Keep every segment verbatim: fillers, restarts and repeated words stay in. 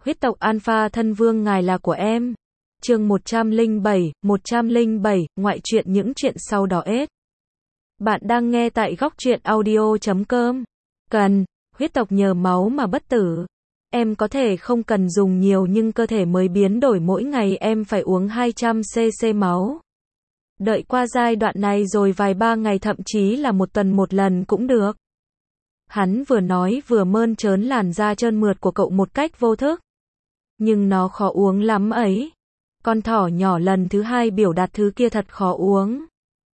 huyết tộc Alpha thân vương ngài là của em. Chương một trăm lẻ bảy, một trăm lẻ bảy, ngoại truyện những chuyện sau đó ết. Bạn đang nghe tại góc truyện audio chấm com. Cần, huyết tộc nhờ máu mà bất tử. Em có thể không cần dùng nhiều nhưng cơ thể mới biến đổi mỗi ngày em phải uống hai trăm xê-xê máu. Đợi qua giai đoạn này rồi vài ba ngày thậm chí là một tuần một lần cũng được. Hắn vừa nói vừa mơn trớn làn da trơn mượt của cậu một cách vô thức. Nhưng nó khó uống lắm ấy. Con thỏ nhỏ lần thứ hai biểu đạt thứ kia thật khó uống.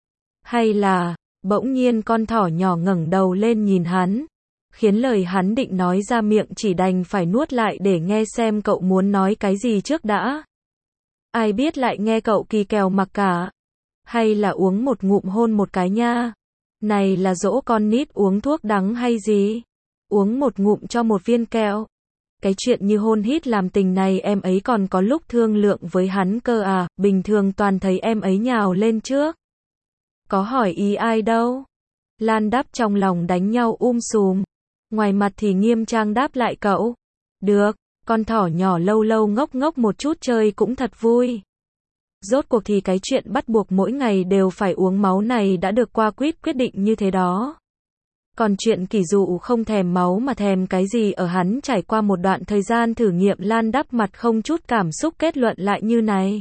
Hay là, bỗng nhiên con thỏ nhỏ ngẩng đầu lên nhìn hắn, khiến lời hắn định nói ra miệng chỉ đành phải nuốt lại để nghe xem cậu muốn nói cái gì trước đã. Ai biết lại nghe cậu kỳ kèo mặc cả. Hay là uống một ngụm hôn một cái nha. Này là dỗ con nít uống thuốc đắng hay gì? Uống một ngụm cho một viên kẹo. Cái chuyện như hôn hít làm tình này em ấy còn có lúc thương lượng với hắn cơ à, bình thường toàn thấy em ấy nhào lên trước. Có hỏi ý ai đâu. Lan đáp trong lòng đánh nhau um sùm. Ngoài mặt thì nghiêm trang đáp lại cậu. Được, con thỏ nhỏ lâu lâu ngốc ngốc một chút chơi cũng thật vui. Rốt cuộc thì cái chuyện bắt buộc mỗi ngày đều phải uống máu này đã được qua quýt quyết định như thế đó. Còn chuyện kỳ dụ không thèm máu mà thèm cái gì ở hắn trải qua một đoạn thời gian thử nghiệm Lan đắp mặt không chút cảm xúc kết luận lại như này.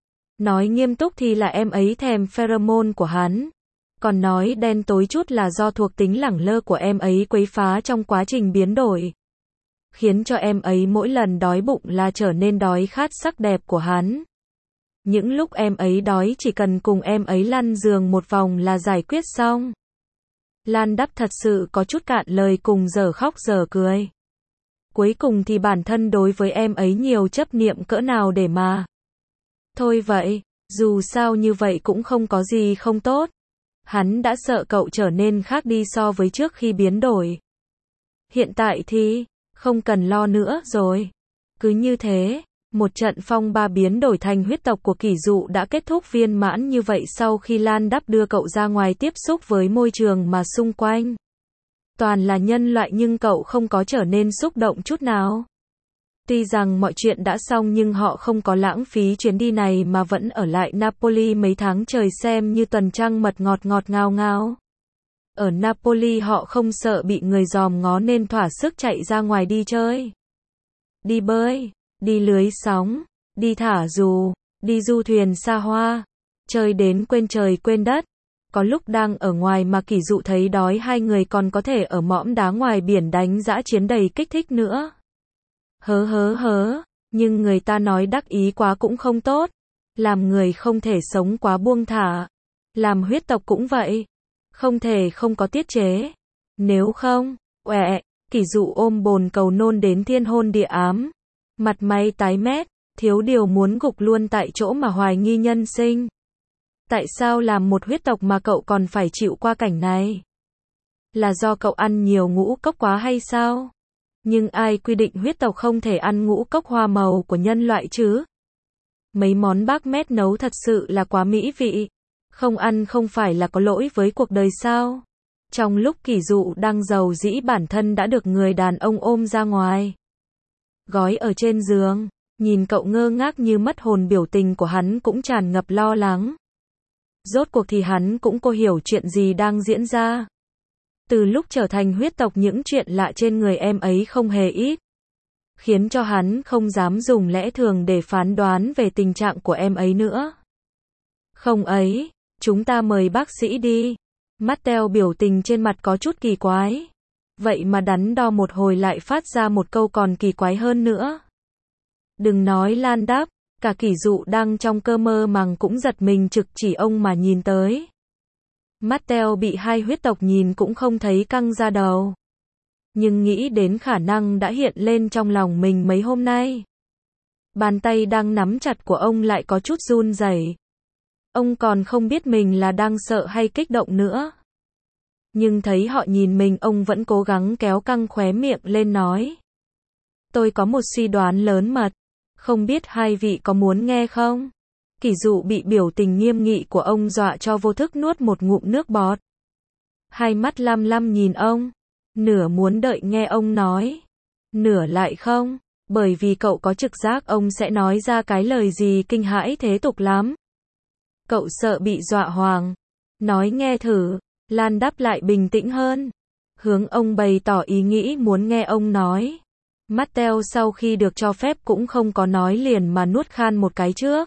Nói nghiêm túc thì là em ấy thèm pheromone của hắn. Còn nói đen tối chút là do thuộc tính lẳng lơ của em ấy quấy phá trong quá trình biến đổi. Khiến cho em ấy mỗi lần đói bụng là trở nên đói khát sắc đẹp của hắn. Những lúc em ấy đói chỉ cần cùng em ấy lăn giường một vòng là giải quyết xong. Lan đắp thật sự có chút cạn lời cùng giờ khóc giờ cười. Cuối cùng thì bản thân đối với em ấy nhiều chấp niệm cỡ nào để mà. Thôi vậy, dù sao như vậy cũng không có gì không tốt. Hắn đã sợ cậu trở nên khác đi so với trước khi biến đổi. Hiện tại thì, không cần lo nữa rồi. Cứ như thế, một trận phong ba biến đổi thành huyết tộc của kỷ dụ đã kết thúc viên mãn như vậy sau khi Lan đắp đưa cậu ra ngoài tiếp xúc với môi trường mà xung quanh. Toàn là nhân loại nhưng cậu không có trở nên xúc động chút nào. Tuy rằng mọi chuyện đã xong nhưng họ không có lãng phí chuyến đi này mà vẫn ở lại Napoli mấy tháng trời xem như tuần trăng mật ngọt ngọt ngào ngào. Ở Napoli họ không sợ bị người dòm ngó nên thỏa sức chạy ra ngoài đi chơi. Đi bơi, đi lưới sóng, đi thả dù, đi du thuyền xa hoa, chơi đến quên trời quên đất. Có lúc đang ở ngoài mà kỷ dụ thấy đói hai người còn có thể ở mõm đá ngoài biển đánh dã chiến đầy kích thích nữa. Hớ hớ hớ, nhưng người ta nói đắc ý quá cũng không tốt. Làm người không thể sống quá buông thả. Làm huyết tộc cũng vậy. Không thể không có tiết chế. Nếu không, ọe, kỷ dụ ôm bồn cầu nôn đến thiên hôn địa ám. Mặt mày tái mét, thiếu điều muốn gục luôn tại chỗ mà hoài nghi nhân sinh. Tại sao làm một huyết tộc mà cậu còn phải chịu qua cảnh này? Là do cậu ăn nhiều ngũ cốc quá hay sao? Nhưng ai quy định huyết tộc không thể ăn ngũ cốc hoa màu của nhân loại chứ? Mấy món bác mét nấu thật sự là quá mỹ vị. Không ăn không phải là có lỗi với cuộc đời sao? Trong lúc kỷ dụ đang giàu dĩ bản thân đã được người đàn ông ôm ra ngoài. Gói ở trên giường, nhìn cậu ngơ ngác như mất hồn biểu tình của hắn cũng tràn ngập lo lắng. Rốt cuộc thì hắn cũng cô hiểu chuyện gì đang diễn ra. Từ lúc trở thành huyết tộc những chuyện lạ trên người em ấy không hề ít. Khiến cho hắn không dám dùng lẽ thường để phán đoán về tình trạng của em ấy nữa. Không ấy, chúng ta mời bác sĩ đi. Matteo biểu tình trên mặt có chút kỳ quái. Vậy mà đắn đo một hồi lại phát ra một câu còn kỳ quái hơn nữa. Đừng nói Lan đáp, cả kỷ dụ đang trong cơ mơ màng cũng giật mình trực chỉ ông mà nhìn tới. Matteo bị hai huyết tộc nhìn cũng không thấy căng ra đầu. Nhưng nghĩ đến khả năng đã hiện lên trong lòng mình mấy hôm nay. Bàn tay đang nắm chặt của ông lại có chút run rẩy. Ông còn không biết mình là đang sợ hay kích động nữa. Nhưng thấy họ nhìn mình ông vẫn cố gắng kéo căng khóe miệng lên nói. Tôi có một suy đoán lớn mật. Không biết hai vị có muốn nghe không? Kỷ dụ bị biểu tình nghiêm nghị của ông dọa cho vô thức nuốt một ngụm nước bọt. Hai mắt lăm lăm nhìn ông. Nửa muốn đợi nghe ông nói. Nửa lại không. Bởi vì cậu có trực giác ông sẽ nói ra cái lời gì kinh hãi thế tục lắm. Cậu sợ bị dọa hoàng. Nói nghe thử. Lan đáp lại bình tĩnh hơn. Hướng ông bày tỏ ý nghĩ muốn nghe ông nói. Mattel sau khi được cho phép cũng không có nói liền mà nuốt khan một cái trước.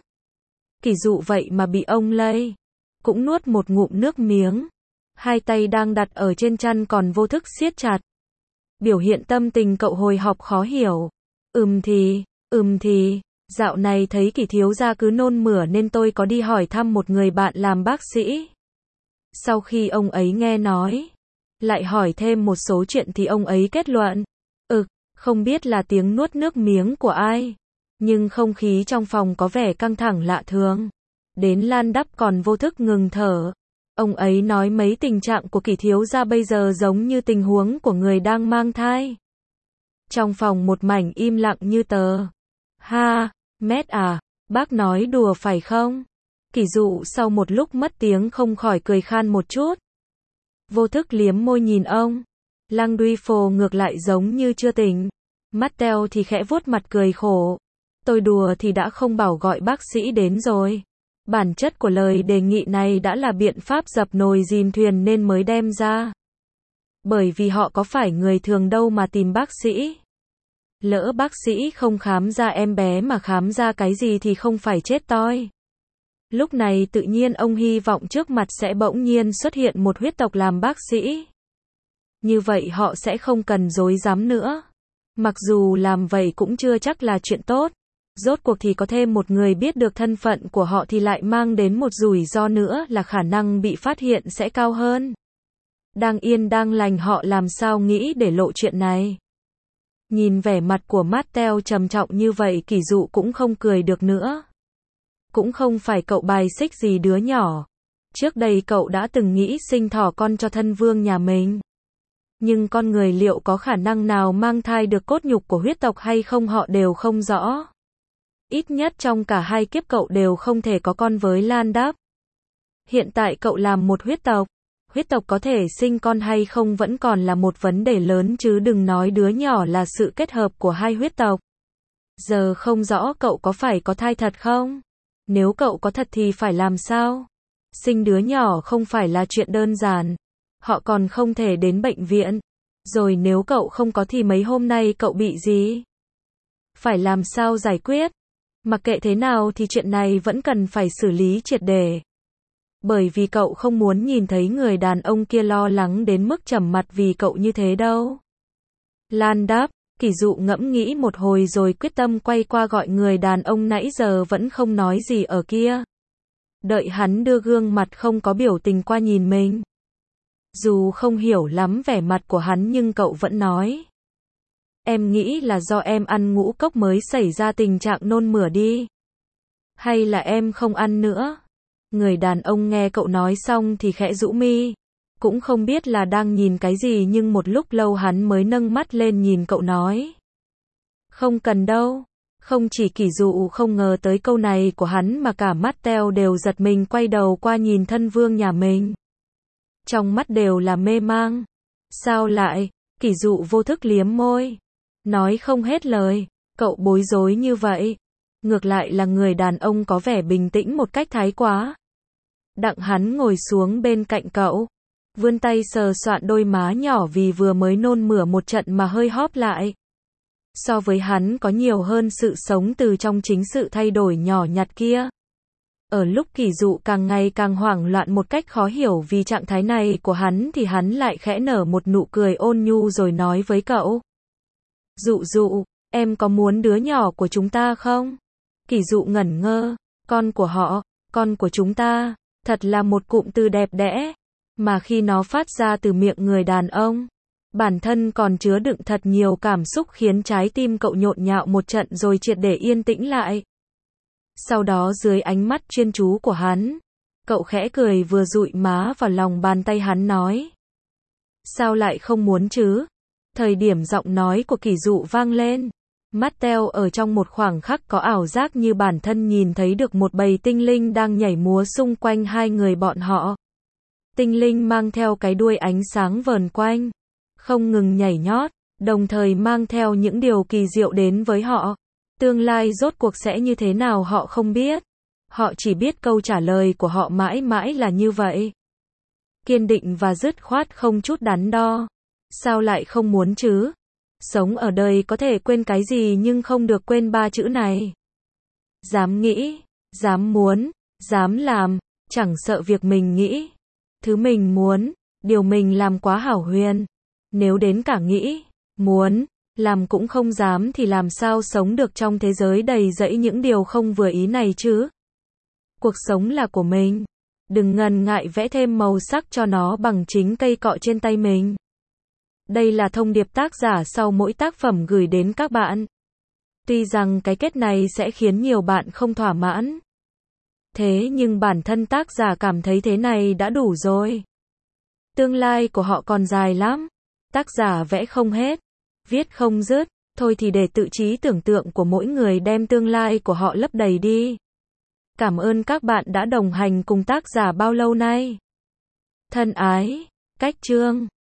Kỳ dụ vậy mà bị ông lây. Cũng nuốt một ngụm nước miếng. Hai tay đang đặt ở trên chăn còn vô thức siết chặt. Biểu hiện tâm tình cậu hồi hộp khó hiểu. Ừm thì, ừm thì, dạo này thấy Kỳ thiếu gia cứ nôn mửa nên tôi có đi hỏi thăm một người bạn làm bác sĩ. Sau khi ông ấy nghe nói, lại hỏi thêm một số chuyện thì ông ấy kết luận. Ực, không biết là tiếng nuốt nước miếng của ai. Nhưng không khí trong phòng có vẻ căng thẳng lạ thường. Đến Lan đắp còn vô thức ngừng thở. Ông ấy nói mấy tình trạng của Kỳ thiếu gia bây giờ giống như tình huống của người đang mang thai. Trong phòng một mảnh im lặng như tờ. Ha, mét à, bác nói đùa phải không? Kỳ dụ sau một lúc mất tiếng không khỏi cười khan một chút. Vô thức liếm môi nhìn ông. Lăng Duy Phồ ngược lại giống như chưa tỉnh. Mattel thì khẽ vuốt mặt cười khổ. Tôi đùa thì đã không bảo gọi bác sĩ đến rồi. Bản chất của lời đề nghị này đã là biện pháp dập nồi dìm thuyền nên mới đem ra. Bởi vì họ có phải người thường đâu mà tìm bác sĩ. Lỡ bác sĩ không khám ra em bé mà khám ra cái gì thì không phải chết toi. Lúc này tự nhiên ông hy vọng trước mặt sẽ bỗng nhiên xuất hiện một huyết tộc làm bác sĩ. Như vậy họ sẽ không cần dối dám nữa. Mặc dù làm vậy cũng chưa chắc là chuyện tốt. Rốt cuộc thì có thêm một người biết được thân phận của họ thì lại mang đến một rủi ro nữa là khả năng bị phát hiện sẽ cao hơn. Đang yên đang lành họ làm sao nghĩ để lộ chuyện này. Nhìn vẻ mặt của Mattel trầm trọng như vậy Kỳ dụ cũng không cười được nữa. Cũng không phải cậu bài xích gì đứa nhỏ. Trước đây cậu đã từng nghĩ sinh thỏ con cho thân vương nhà mình. Nhưng con người liệu có khả năng nào mang thai được cốt nhục của huyết tộc hay không họ đều không rõ. Ít nhất trong cả hai kiếp cậu đều không thể có con với Lan đáp. Hiện tại cậu làm một huyết tộc. Huyết tộc có thể sinh con hay không vẫn còn là một vấn đề lớn chứ đừng nói đứa nhỏ là sự kết hợp của hai huyết tộc. Giờ không rõ cậu có phải có thai thật không? Nếu cậu có thật thì phải làm sao? Sinh đứa nhỏ không phải là chuyện đơn giản. Họ còn không thể đến bệnh viện. Rồi nếu cậu không có thì mấy hôm nay cậu bị gì? Phải làm sao giải quyết? Mặc kệ thế nào thì chuyện này vẫn cần phải xử lý triệt để. Bởi vì cậu không muốn nhìn thấy người đàn ông kia lo lắng đến mức trầm mặt vì cậu như thế đâu. Lan đáp, Kỳ dụ ngẫm nghĩ một hồi rồi quyết tâm quay qua gọi người đàn ông nãy giờ vẫn không nói gì ở kia. Đợi hắn đưa gương mặt không có biểu tình qua nhìn mình. Dù không hiểu lắm vẻ mặt của hắn nhưng cậu vẫn nói. Em nghĩ là do em ăn ngũ cốc mới xảy ra tình trạng nôn mửa đi. Hay là em không ăn nữa? Người đàn ông nghe cậu nói xong thì khẽ rũ mi. Cũng không biết là đang nhìn cái gì nhưng một lúc lâu hắn mới nâng mắt lên nhìn cậu nói. Không cần đâu. Không chỉ Kỳ dụ không ngờ tới câu này của hắn mà cả Mattel đều giật mình quay đầu qua nhìn thân vương nhà mình. Trong mắt đều là mê mang. Sao lại? Kỳ dụ vô thức liếm môi. Nói không hết lời. Cậu bối rối như vậy. Ngược lại là người đàn ông có vẻ bình tĩnh một cách thái quá. Đặng hắn ngồi xuống bên cạnh cậu. Vươn tay sờ soạn đôi má nhỏ vì vừa mới nôn mửa một trận mà hơi hóp lại. So với hắn có nhiều hơn sự sống từ trong chính sự thay đổi nhỏ nhặt kia. Ở lúc Kỳ dụ càng ngày càng hoảng loạn một cách khó hiểu vì trạng thái này của hắn thì hắn lại khẽ nở một nụ cười ôn nhu rồi nói với cậu. Dụ dụ, em có muốn đứa nhỏ của chúng ta không? Kỳ dụ ngẩn ngơ, con của họ, con của chúng ta, thật là một cụm từ đẹp đẽ. Mà khi nó phát ra từ miệng người đàn ông, bản thân còn chứa đựng thật nhiều cảm xúc khiến trái tim cậu nhộn nhạo một trận rồi triệt để yên tĩnh lại. Sau đó dưới ánh mắt chuyên chú của hắn, cậu khẽ cười vừa dụi má vào lòng bàn tay hắn nói. Sao lại không muốn chứ? Thời điểm giọng nói của Kỳ dụ vang lên, Mattel ở trong một khoảng khắc có ảo giác như bản thân nhìn thấy được một bầy tinh linh đang nhảy múa xung quanh hai người bọn họ. Tinh linh mang theo cái đuôi ánh sáng vờn quanh, không ngừng nhảy nhót, đồng thời mang theo những điều kỳ diệu đến với họ. Tương lai rốt cuộc sẽ như thế nào họ không biết. Họ chỉ biết câu trả lời của họ mãi mãi là như vậy. Kiên định và dứt khoát không chút đắn đo. Sao lại không muốn chứ? Sống ở đời có thể quên cái gì nhưng không được quên ba chữ này. Dám nghĩ, dám muốn, dám làm, chẳng sợ việc mình nghĩ. Thứ mình muốn, điều mình làm quá hão huyền. Nếu đến cả nghĩ, muốn, làm cũng không dám thì làm sao sống được trong thế giới đầy rẫy những điều không vừa ý này chứ? Cuộc sống là của mình. Đừng ngần ngại vẽ thêm màu sắc cho nó bằng chính cây cọ trên tay mình. Đây là thông điệp tác giả sau mỗi tác phẩm gửi đến các bạn. Tuy rằng cái kết này sẽ khiến nhiều bạn không thỏa mãn. Thế nhưng bản thân tác giả cảm thấy thế này đã đủ rồi. Tương lai của họ còn dài lắm. Tác giả vẽ không hết, viết không dứt, thôi thì để tự trí tưởng tượng của mỗi người đem tương lai của họ lấp đầy đi. Cảm ơn các bạn đã đồng hành cùng tác giả bao lâu nay. Thân ái, Cách Chương.